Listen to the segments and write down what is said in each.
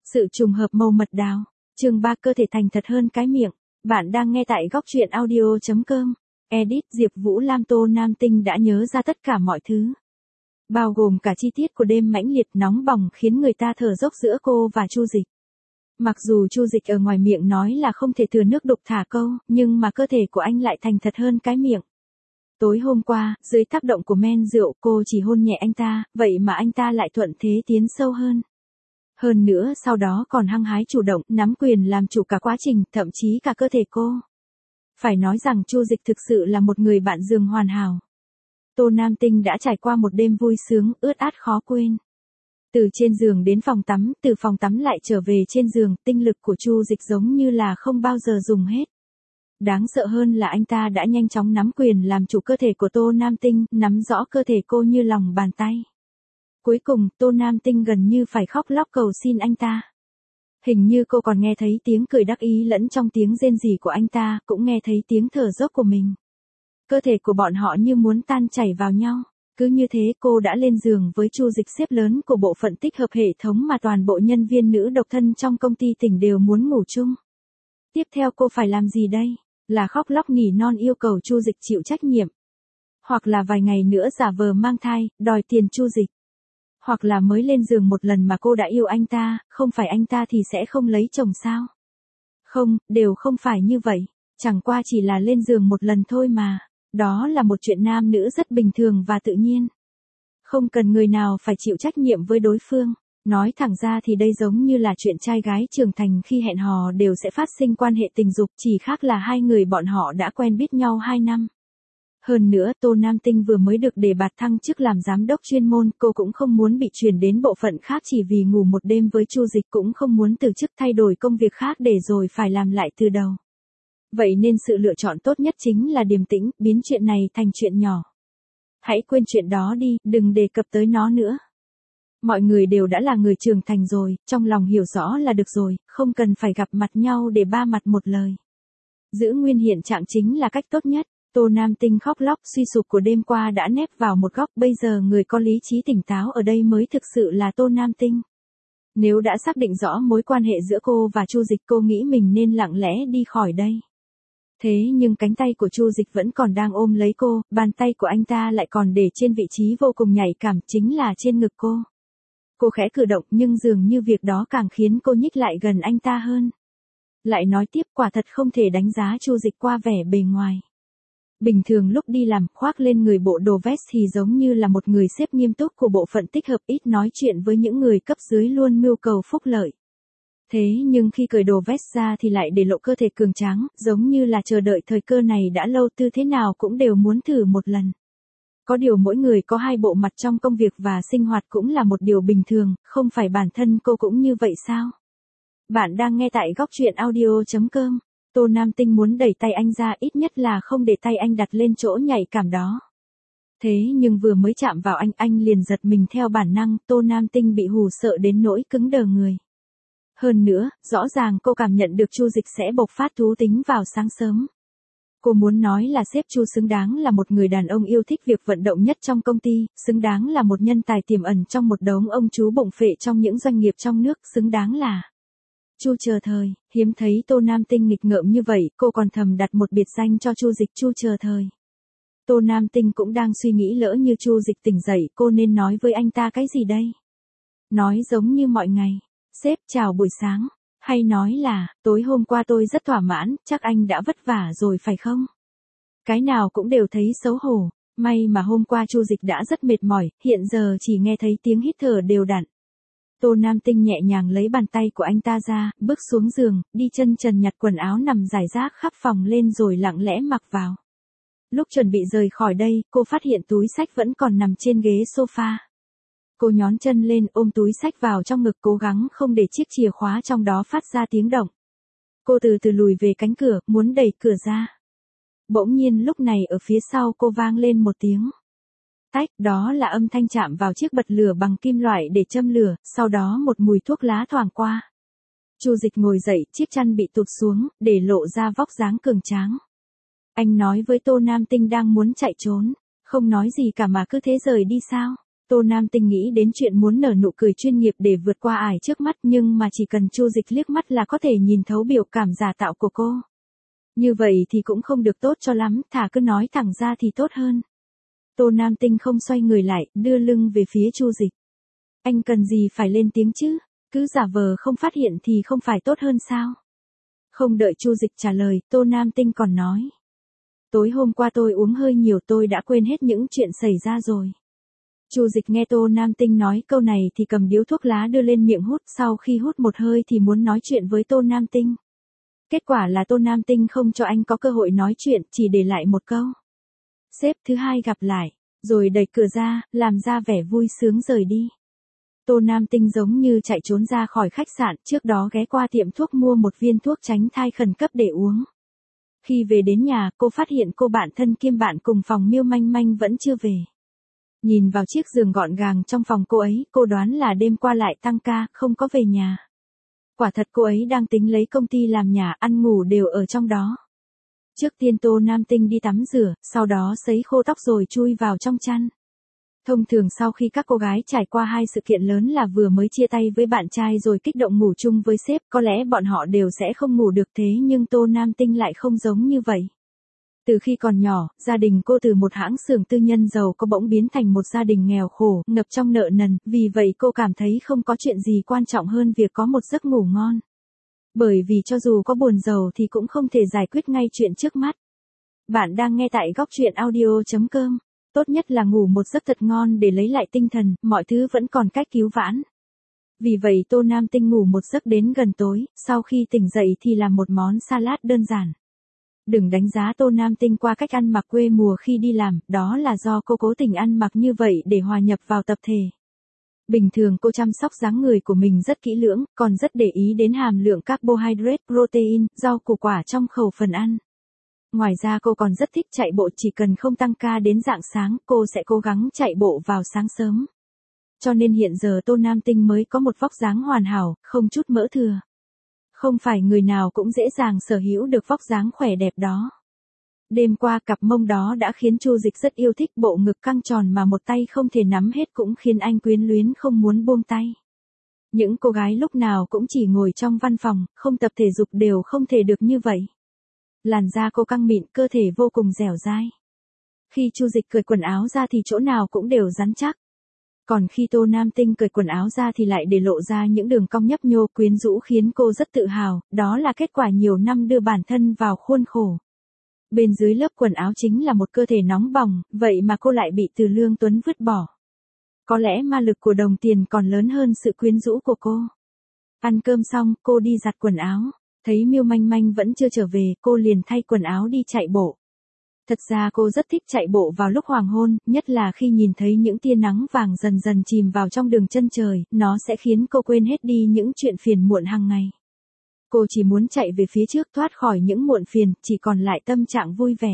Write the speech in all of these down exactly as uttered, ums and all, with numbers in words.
Sự trùng hợp màu mật đào. Chương ba cơ thể thành thật hơn cái miệng. Bạn đang nghe tại góc truyện audio chấm com. Edit Diệp Vũ Lam. Tô Nam Tinh đã nhớ ra tất cả mọi thứ. Bao gồm cả chi tiết của đêm mãnh liệt nóng bỏng khiến người ta thở dốc giữa cô và Chu Dịch. Mặc dù Chu Dịch ở ngoài miệng nói là không thể thừa nước đục thả câu, nhưng mà cơ thể của anh lại thành thật hơn cái miệng. Tối hôm qua, dưới tác động của men rượu, cô chỉ hôn nhẹ anh ta, vậy mà anh ta lại thuận thế tiến sâu hơn. Hơn nữa sau đó còn hăng hái chủ động, nắm quyền làm chủ cả quá trình, thậm chí cả cơ thể cô. Phải nói rằng Chu Dịch thực sự là một người bạn giường hoàn hảo. Tô Nam Tinh đã trải qua một đêm vui sướng, ướt át khó quên. Từ trên giường đến phòng tắm, từ phòng tắm lại trở về trên giường, tinh lực của Chu Dịch giống như là không bao giờ dùng hết. Đáng sợ hơn là anh ta đã nhanh chóng nắm quyền làm chủ cơ thể của Tô Nam Tinh, nắm rõ cơ thể cô như lòng bàn tay. Cuối cùng, Tô Nam Tinh gần như phải khóc lóc cầu xin anh ta. Hình như cô còn nghe thấy tiếng cười đắc ý lẫn trong tiếng rên rỉ của anh ta, cũng nghe thấy tiếng thở dốc của mình. Cơ thể của bọn họ như muốn tan chảy vào nhau. Cứ như thế cô đã lên giường với Chu Dịch, xếp lớn của bộ phận tích hợp hệ thống mà toàn bộ nhân viên nữ độc thân trong công ty tỉnh đều muốn ngủ chung. Tiếp theo cô phải làm gì đây? Là khóc lóc nỉ non yêu cầu Chu Dịch chịu trách nhiệm. Hoặc là vài ngày nữa giả vờ mang thai, đòi tiền Chu Dịch. Hoặc là mới lên giường một lần mà cô đã yêu anh ta, không phải anh ta thì sẽ không lấy chồng sao? Không, đều không phải như vậy. Chẳng qua chỉ là lên giường một lần thôi mà. Đó là một chuyện nam nữ rất bình thường và tự nhiên. Không cần người nào phải chịu trách nhiệm với đối phương. Nói thẳng ra thì đây giống như là chuyện trai gái trưởng thành khi hẹn hò đều sẽ phát sinh quan hệ tình dục, chỉ khác là hai người bọn họ đã quen biết nhau hai năm. Hơn nữa, Tô Nam Tinh vừa mới được đề bạt thăng chức làm giám đốc chuyên môn, cô cũng không muốn bị chuyển đến bộ phận khác chỉ vì ngủ một đêm với Chu Dịch, cũng không muốn từ chức thay đổi công việc khác để rồi phải làm lại từ đầu. Vậy nên sự lựa chọn tốt nhất chính là điềm tĩnh, biến chuyện này thành chuyện nhỏ. Hãy quên chuyện đó đi, đừng đề cập tới nó nữa. Mọi người đều đã là người trưởng thành rồi, trong lòng hiểu rõ là được rồi, không cần phải gặp mặt nhau để ba mặt một lời. Giữ nguyên hiện trạng chính là cách tốt nhất. Tô Nam Tinh khóc lóc suy sụp của đêm qua đã nép vào một góc, bây giờ người có lý trí tỉnh táo ở đây mới thực sự là Tô Nam Tinh. Nếu đã xác định rõ mối quan hệ giữa cô và Chu Dịch, cô nghĩ mình nên lặng lẽ đi khỏi đây. Thế nhưng cánh tay của Chu Dịch vẫn còn đang ôm lấy cô, bàn tay của anh ta lại còn để trên vị trí vô cùng nhạy cảm, chính là trên ngực cô. Cô khẽ cử động nhưng dường như việc đó càng khiến cô nhích lại gần anh ta hơn. Lại nói tiếp, quả thật không thể đánh giá Chu Dịch qua vẻ bề ngoài. Bình thường lúc đi làm, khoác lên người bộ đồ vest thì giống như là một người sếp nghiêm túc của bộ phận tích hợp, ít nói chuyện với những người cấp dưới, luôn mưu cầu phúc lợi. Thế nhưng khi cởi đồ vest ra thì lại để lộ cơ thể cường tráng, giống như là chờ đợi thời cơ này đã lâu, tư thế nào cũng đều muốn thử một lần. Có điều mỗi người có hai bộ mặt trong công việc và sinh hoạt cũng là một điều bình thường, không phải bản thân cô cũng như vậy sao? Bạn đang nghe tại góc truyện audio chấm com. Tô Nam Tinh muốn đẩy tay anh ra, ít nhất là không để tay anh đặt lên chỗ nhạy cảm đó. Thế nhưng vừa mới chạm vào anh, anh liền giật mình theo bản năng, Tô Nam Tinh bị hù sợ đến nỗi cứng đờ người. Hơn nữa, rõ ràng cô cảm nhận được Chu Dịch sẽ bộc phát thú tính vào sáng sớm. Cô muốn nói là sếp Chu xứng đáng là một người đàn ông yêu thích việc vận động nhất trong công ty, xứng đáng là một nhân tài tiềm ẩn trong một đống ông chú bụng phệ trong những doanh nghiệp trong nước, xứng đáng là Chu Chờ Thời. Hiếm thấy Tô Nam Tinh nghịch ngợm như vậy, cô còn thầm đặt một biệt danh cho Chu Dịch, Chu Chờ Thời. Tô Nam Tinh cũng đang suy nghĩ lỡ như Chu Dịch tỉnh dậy, cô nên nói với anh ta cái gì đây? Nói giống như mọi ngày. Sếp chào buổi sáng. Hay nói là, tối hôm qua tôi rất thỏa mãn, chắc anh đã vất vả rồi phải không? Cái nào cũng đều thấy xấu hổ. May mà hôm qua Chu Dịch đã rất mệt mỏi, hiện giờ chỉ nghe thấy tiếng hít thở đều đặn. Tô Nam Tinh nhẹ nhàng lấy bàn tay của anh ta ra, bước xuống giường, đi chân trần nhặt quần áo nằm rải rác khắp phòng lên rồi lặng lẽ mặc vào. Lúc chuẩn bị rời khỏi đây, cô phát hiện túi xách vẫn còn nằm trên ghế sofa. Cô nhón chân lên, ôm túi xách vào trong ngực, cố gắng không để chiếc chìa khóa trong đó phát ra tiếng động. Cô từ từ lùi về cánh cửa, muốn đẩy cửa ra. Bỗng nhiên lúc này ở phía sau cô vang lên một tiếng tách, đó là âm thanh chạm vào chiếc bật lửa bằng kim loại để châm lửa, sau đó một mùi thuốc lá thoảng qua. Chu Dịch ngồi dậy, chiếc chăn bị tụt xuống, để lộ ra vóc dáng cường tráng. Anh nói với Tô Nam Tinh đang muốn chạy trốn, không nói gì cả mà cứ thế rời đi sao? Tô Nam Tinh nghĩ đến chuyện muốn nở nụ cười chuyên nghiệp để vượt qua ải trước mắt, nhưng mà chỉ cần Chu Dịch liếc mắt là có thể nhìn thấu biểu cảm giả tạo của cô. Như vậy thì cũng không được tốt cho lắm, thà cứ nói thẳng ra thì tốt hơn. Tô Nam Tinh không xoay người lại, đưa lưng về phía Chu Dịch. Anh cần gì phải lên tiếng chứ, cứ giả vờ không phát hiện thì không phải tốt hơn sao? Không đợi Chu Dịch trả lời, Tô Nam Tinh còn nói. Tối hôm qua tôi uống hơi nhiều, tôi đã quên hết những chuyện xảy ra rồi. Chu Dịch nghe Tô Nam Tinh nói câu này thì cầm điếu thuốc lá đưa lên miệng hút, sau khi hút một hơi thì muốn nói chuyện với Tô Nam Tinh. Kết quả là Tô Nam Tinh không cho anh có cơ hội nói chuyện, chỉ để lại một câu. Sếp thứ hai gặp lại, rồi đẩy cửa ra, làm ra vẻ vui sướng rời đi. Tô Nam Tinh giống như chạy trốn ra khỏi khách sạn, trước đó ghé qua tiệm thuốc mua một viên thuốc tránh thai khẩn cấp để uống. Khi về đến nhà, cô phát hiện cô bạn thân kiêm bạn cùng phòng Miêu Manh Manh vẫn chưa về. Nhìn vào chiếc giường gọn gàng trong phòng cô ấy, cô đoán là đêm qua lại tăng ca, không có về nhà. Quả thật cô ấy đang tính lấy công ty làm nhà, ăn ngủ đều ở trong đó. Trước tiên Tô Nam Tinh đi tắm rửa, sau đó sấy khô tóc rồi chui vào trong chăn. Thông thường sau khi các cô gái trải qua hai sự kiện lớn là vừa mới chia tay với bạn trai rồi kích động ngủ chung với sếp, có lẽ bọn họ đều sẽ không ngủ được, thế nhưng Tô Nam Tinh lại không giống như vậy. Từ khi còn nhỏ, gia đình cô từ một hãng xưởng tư nhân giàu có bỗng biến thành một gia đình nghèo khổ, ngập trong nợ nần, vì vậy cô cảm thấy không có chuyện gì quan trọng hơn việc có một giấc ngủ ngon. Bởi vì cho dù có buồn giàu thì cũng không thể giải quyết ngay chuyện trước mắt. Bạn đang nghe tại góc truyện audio chấm com. Tốt nhất là ngủ một giấc thật ngon để lấy lại tinh thần, mọi thứ vẫn còn cách cứu vãn. Vì vậy Tô Nam Tinh ngủ một giấc đến gần tối, sau khi tỉnh dậy thì làm một món salad đơn giản. Đừng đánh giá Tô Nam Tinh qua cách ăn mặc quê mùa khi đi làm, đó là do cô cố tình ăn mặc như vậy để hòa nhập vào tập thể. Bình thường cô chăm sóc dáng người của mình rất kỹ lưỡng, còn rất để ý đến hàm lượng carbohydrate, protein, rau củ quả trong khẩu phần ăn. Ngoài ra cô còn rất thích chạy bộ, chỉ cần không tăng ca đến rạng sáng, cô sẽ cố gắng chạy bộ vào sáng sớm. Cho nên hiện giờ Tô Nam Tinh mới có một vóc dáng hoàn hảo, không chút mỡ thừa. Không phải người nào cũng dễ dàng sở hữu được vóc dáng khỏe đẹp đó. Đêm qua cặp mông đó đã khiến Chu Dịch rất yêu thích, bộ ngực căng tròn mà một tay không thể nắm hết cũng khiến anh quyến luyến không muốn buông tay. Những cô gái lúc nào cũng chỉ ngồi trong văn phòng, không tập thể dục đều không thể được như vậy. Làn da cô căng mịn, cơ thể vô cùng dẻo dai. Khi Chu Dịch cởi quần áo ra thì chỗ nào cũng đều rắn chắc. Còn khi Tô Nam Tinh cởi quần áo ra thì lại để lộ ra những đường cong nhấp nhô quyến rũ khiến cô rất tự hào, đó là kết quả nhiều năm đưa bản thân vào khuôn khổ. Bên dưới lớp quần áo chính là một cơ thể nóng bỏng, vậy mà cô lại bị Từ Lương Tuấn vứt bỏ. Có lẽ ma lực của đồng tiền còn lớn hơn sự quyến rũ của cô. Ăn cơm xong, cô đi giặt quần áo. Thấy Miêu Manh Manh vẫn chưa trở về, cô liền thay quần áo đi chạy bộ. Thật ra cô rất thích chạy bộ vào lúc hoàng hôn, nhất là khi nhìn thấy những tia nắng vàng dần dần chìm vào trong đường chân trời, nó sẽ khiến cô quên hết đi những chuyện phiền muộn hàng ngày. Cô chỉ muốn chạy về phía trước thoát khỏi những muộn phiền, chỉ còn lại tâm trạng vui vẻ.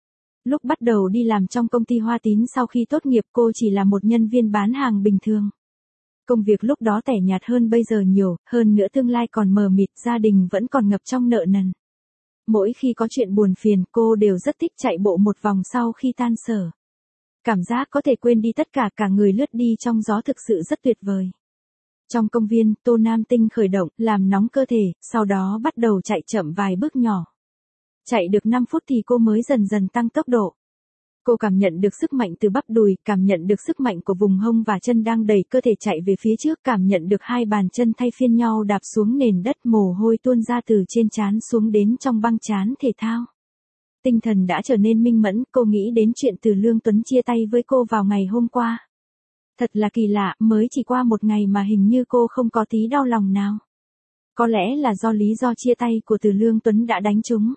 Lúc bắt đầu đi làm trong công ty Hoa Tín sau khi tốt nghiệp cô chỉ là một nhân viên bán hàng bình thường. Công việc lúc đó tẻ nhạt hơn bây giờ nhiều, hơn nữa tương lai còn mờ mịt, gia đình vẫn còn ngập trong nợ nần. Mỗi khi có chuyện buồn phiền, cô đều rất thích chạy bộ một vòng sau khi tan sở. Cảm giác có thể quên đi tất cả, cả người lướt đi trong gió thực sự rất tuyệt vời. Trong công viên, Tô Nam Tinh khởi động, làm nóng cơ thể, sau đó bắt đầu chạy chậm vài bước nhỏ. Chạy được năm phút thì cô mới dần dần tăng tốc độ. Cô cảm nhận được sức mạnh từ bắp đùi, cảm nhận được sức mạnh của vùng hông và chân đang đẩy cơ thể chạy về phía trước, cảm nhận được hai bàn chân thay phiên nhau đạp xuống nền đất, mồ hôi tuôn ra từ trên trán xuống đến trong băng trán thể thao. Tinh thần đã trở nên minh mẫn, cô nghĩ đến chuyện Từ Lương Tuấn chia tay với cô vào ngày hôm qua. Thật là kỳ lạ, mới chỉ qua một ngày mà hình như cô không có tí đau lòng nào. Có lẽ là do lý do chia tay của Từ Lương Tuấn đã đánh trúng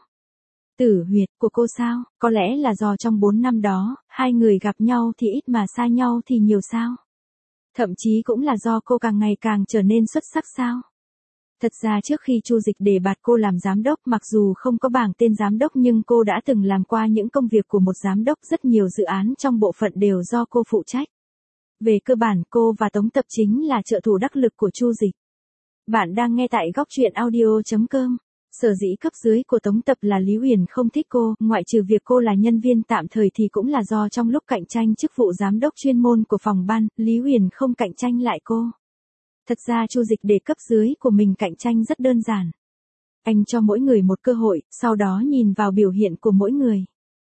tử huyệt của cô sao, có lẽ là do trong bốn năm đó, hai người gặp nhau thì ít mà xa nhau thì nhiều sao. Thậm chí cũng là do cô càng ngày càng trở nên xuất sắc sao. Thật ra trước khi Chu Dịch đề bạt cô làm giám đốc, mặc dù không có bảng tên giám đốc nhưng cô đã từng làm qua những công việc của một giám đốc, rất nhiều dự án trong bộ phận đều do cô phụ trách. Về cơ bản cô và Tống Tập chính là trợ thủ đắc lực của Chu Dịch. Bạn đang nghe tại góc truyện audio chấm com. Sở dĩ cấp dưới của Tống Tập là Lý Uyển không thích cô, ngoại trừ việc cô là nhân viên tạm thời thì cũng là do trong lúc cạnh tranh chức vụ giám đốc chuyên môn của phòng ban, Lý Uyển không cạnh tranh lại cô. Thật ra Chu Dịch để cấp dưới của mình cạnh tranh rất đơn giản. Anh cho mỗi người một cơ hội, sau đó nhìn vào biểu hiện của mỗi người.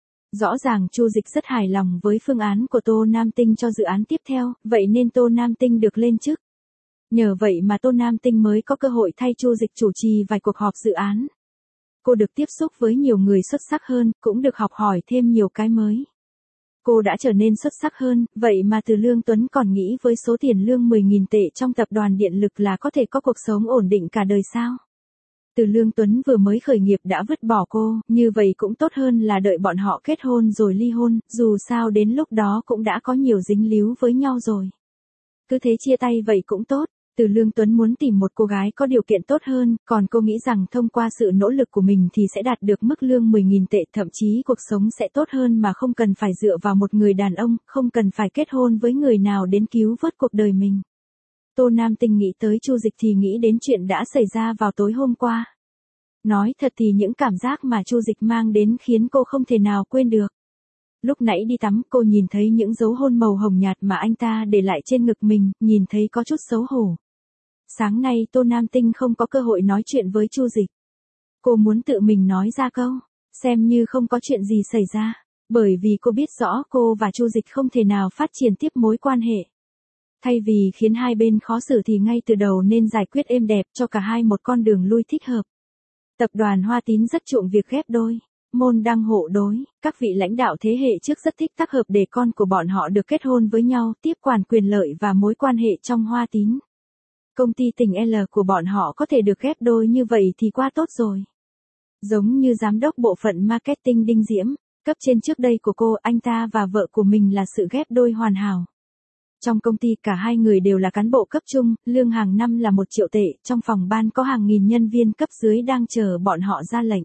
Rõ ràng Chu Dịch rất hài lòng với phương án của Tô Nam Tinh cho dự án tiếp theo, vậy nên Tô Nam Tinh được lên chức. Nhờ vậy mà Tô Nam Tinh mới có cơ hội thay Chu Dịch chủ trì vài cuộc họp dự án. Cô được tiếp xúc với nhiều người xuất sắc hơn, cũng được học hỏi thêm nhiều cái mới. Cô đã trở nên xuất sắc hơn, vậy mà Từ Lương Tuấn còn nghĩ với số tiền lương mười nghìn tệ trong tập đoàn điện lực là có thể có cuộc sống ổn định cả đời sao? Từ Lương Tuấn vừa mới khởi nghiệp đã vứt bỏ cô, như vậy cũng tốt hơn là đợi bọn họ kết hôn rồi ly hôn, dù sao đến lúc đó cũng đã có nhiều dính líu với nhau rồi. Cứ thế chia tay vậy cũng tốt. Từ Lương Tuấn muốn tìm một cô gái có điều kiện tốt hơn, còn cô nghĩ rằng thông qua sự nỗ lực của mình thì sẽ đạt được mức lương mười nghìn tệ, thậm chí cuộc sống sẽ tốt hơn mà không cần phải dựa vào một người đàn ông, không cần phải kết hôn với người nào đến cứu vớt cuộc đời mình. Tô Nam Tinh nghĩ tới Chu Dịch thì nghĩ đến chuyện đã xảy ra vào tối hôm qua. Nói thật thì những cảm giác mà Chu Dịch mang đến khiến cô không thể nào quên được. Lúc nãy đi tắm cô nhìn thấy những dấu hôn màu hồng nhạt mà anh ta để lại trên ngực mình, nhìn thấy có chút xấu hổ. Sáng nay Tô Nam Tinh không có cơ hội nói chuyện với Chu Dịch. Cô muốn tự mình nói ra câu, xem như không có chuyện gì xảy ra, bởi vì cô biết rõ cô và Chu Dịch không thể nào phát triển tiếp mối quan hệ. Thay vì khiến hai bên khó xử thì ngay từ đầu nên giải quyết êm đẹp cho cả hai một con đường lui thích hợp. Tập đoàn Hoa Tín rất chuộng việc ghép đôi, môn đăng hộ đối, các vị lãnh đạo thế hệ trước rất thích tác hợp để con của bọn họ được kết hôn với nhau, tiếp quản quyền lợi và mối quan hệ trong Hoa Tín. Công ty tỉnh L của bọn họ có thể được ghép đôi như vậy thì quá tốt rồi. Giống như giám đốc bộ phận marketing Đinh Diễm, cấp trên trước đây của cô, anh ta và vợ của mình là sự ghép đôi hoàn hảo. Trong công ty cả hai người đều là cán bộ cấp trung, lương hàng năm là một triệu tệ, trong phòng ban có hàng nghìn nhân viên cấp dưới đang chờ bọn họ ra lệnh.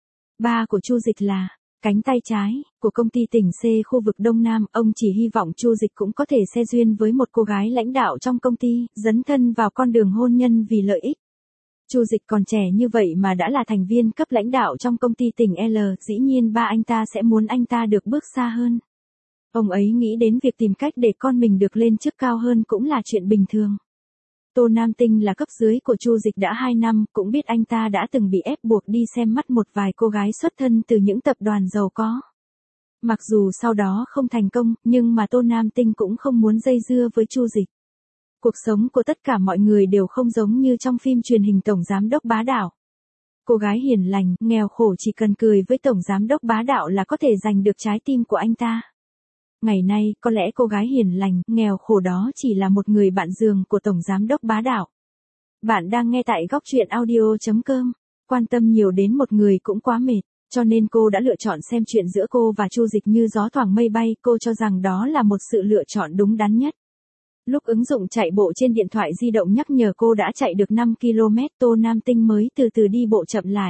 Ba của Chu Dịch là cánh tay trái của công ty tỉnh C khu vực Đông Nam, ông chỉ hy vọng Chu Dịch cũng có thể xe duyên với một cô gái lãnh đạo trong công ty, dấn thân vào con đường hôn nhân vì lợi ích. Chu Dịch còn trẻ như vậy mà đã là thành viên cấp lãnh đạo trong công ty tỉnh L, dĩ nhiên ba anh ta sẽ muốn anh ta được bước xa hơn. Ông ấy nghĩ đến việc tìm cách để con mình được lên chức cao hơn cũng là chuyện bình thường. Tô Nam Tinh là cấp dưới của Chu Dịch đã hai năm, cũng biết anh ta đã từng bị ép buộc đi xem mắt một vài cô gái xuất thân từ những tập đoàn giàu có. Mặc dù sau đó không thành công, nhưng mà Tô Nam Tinh cũng không muốn dây dưa với Chu Dịch. Cuộc sống của tất cả mọi người đều không giống như trong phim truyền hình Tổng Giám đốc Bá Đạo. Cô gái hiền lành, nghèo khổ chỉ cần cười với Tổng Giám đốc Bá Đạo là có thể giành được trái tim của anh ta. Ngày nay, có lẽ cô gái hiền lành, nghèo khổ đó chỉ là một người bạn giường của Tổng Giám đốc Bá Đạo. Bạn đang nghe tại góc truyện audio chấm com. Quan tâm nhiều đến một người cũng quá mệt, cho nên cô đã lựa chọn xem chuyện giữa cô và Chu Dịch như gió thoảng mây bay, cô cho rằng đó là một sự lựa chọn đúng đắn nhất. Lúc ứng dụng chạy bộ trên điện thoại di động nhắc nhở cô đã chạy được năm ki lô mét, Tô Nam Tinh mới từ từ đi bộ chậm lại.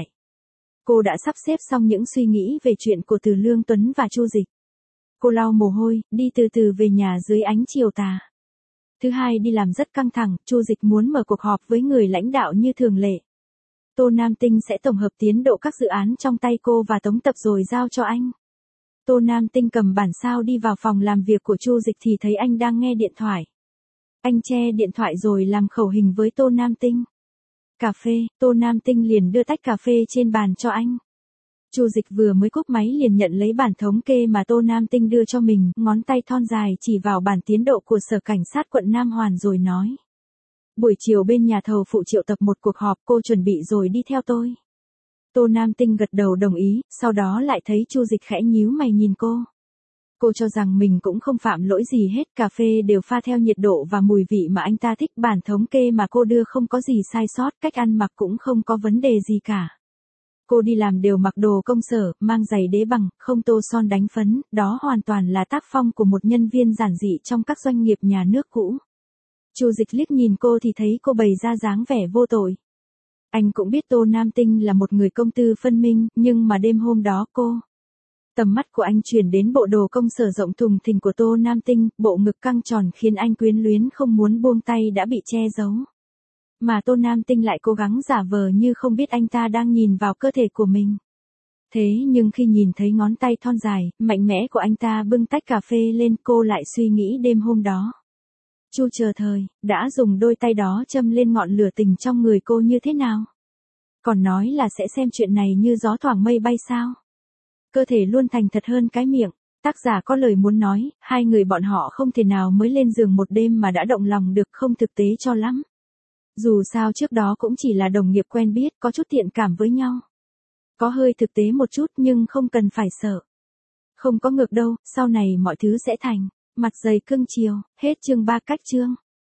Cô đã sắp xếp xong những suy nghĩ về chuyện của Từ Lương Tuấn và Chu Dịch. Cô lau mồ hôi, đi từ từ về nhà dưới ánh chiều tà. Thứ hai đi làm rất căng thẳng, Chu Dịch muốn mở cuộc họp với người lãnh đạo như thường lệ. Tô Nam Tinh sẽ tổng hợp tiến độ các dự án trong tay cô và Tống Tập rồi giao cho anh. Tô Nam Tinh cầm bản sao đi vào phòng làm việc của Chu Dịch thì thấy anh đang nghe điện thoại. Anh che điện thoại rồi làm khẩu hình với Tô Nam Tinh. Cà phê, Tô Nam Tinh liền đưa tách cà phê trên bàn cho anh. Chu Dịch vừa mới cúp máy liền nhận lấy bản thống kê mà Tô Nam Tinh đưa cho mình, ngón tay thon dài chỉ vào bản tiến độ của Sở Cảnh sát quận Nam Hoàn rồi nói. Buổi chiều bên nhà thầu phụ triệu tập một cuộc họp, cô chuẩn bị rồi đi theo tôi. Tô Nam Tinh gật đầu đồng ý, sau đó lại thấy Chu Dịch khẽ nhíu mày nhìn cô. Cô cho rằng mình cũng không phạm lỗi gì hết, cà phê đều pha theo nhiệt độ và mùi vị mà anh ta thích, bản thống kê mà cô đưa không có gì sai sót, cách ăn mặc cũng không có vấn đề gì cả. Cô đi làm đều mặc đồ công sở, mang giày đế bằng, không tô son đánh phấn, đó hoàn toàn là tác phong của một nhân viên giản dị trong các doanh nghiệp nhà nước cũ. Chu Dịch liếc nhìn cô thì thấy cô bày ra dáng vẻ vô tội. Anh cũng biết Tô Nam Tinh là một người công tư phân minh, nhưng mà đêm hôm đó cô... Tầm mắt của anh chuyển đến bộ đồ công sở rộng thùng thình của Tô Nam Tinh, bộ ngực căng tròn khiến anh quyến luyến không muốn buông tay đã bị che giấu. Mà Tô Nam Tinh lại cố gắng giả vờ như không biết anh ta đang nhìn vào cơ thể của mình. Thế nhưng khi nhìn thấy ngón tay thon dài, mạnh mẽ của anh ta bưng tách cà phê lên, cô lại suy nghĩ đêm hôm đó. Chu Chờ Thời, đã dùng đôi tay đó châm lên ngọn lửa tình trong người cô như thế nào? Còn nói là sẽ xem chuyện này như gió thoảng mây bay sao? Cơ thể luôn thành thật hơn cái miệng. Tác giả có lời muốn nói, hai người bọn họ không thể nào mới lên giường một đêm mà đã động lòng được, không thực tế cho lắm. Dù sao trước đó cũng chỉ là đồng nghiệp quen biết, có chút thiện cảm với nhau. Có hơi thực tế một chút nhưng không cần phải sợ. Không có ngược đâu, sau này mọi thứ sẽ thành. Mặt dày cưng chiều, hết chương ba cách chương.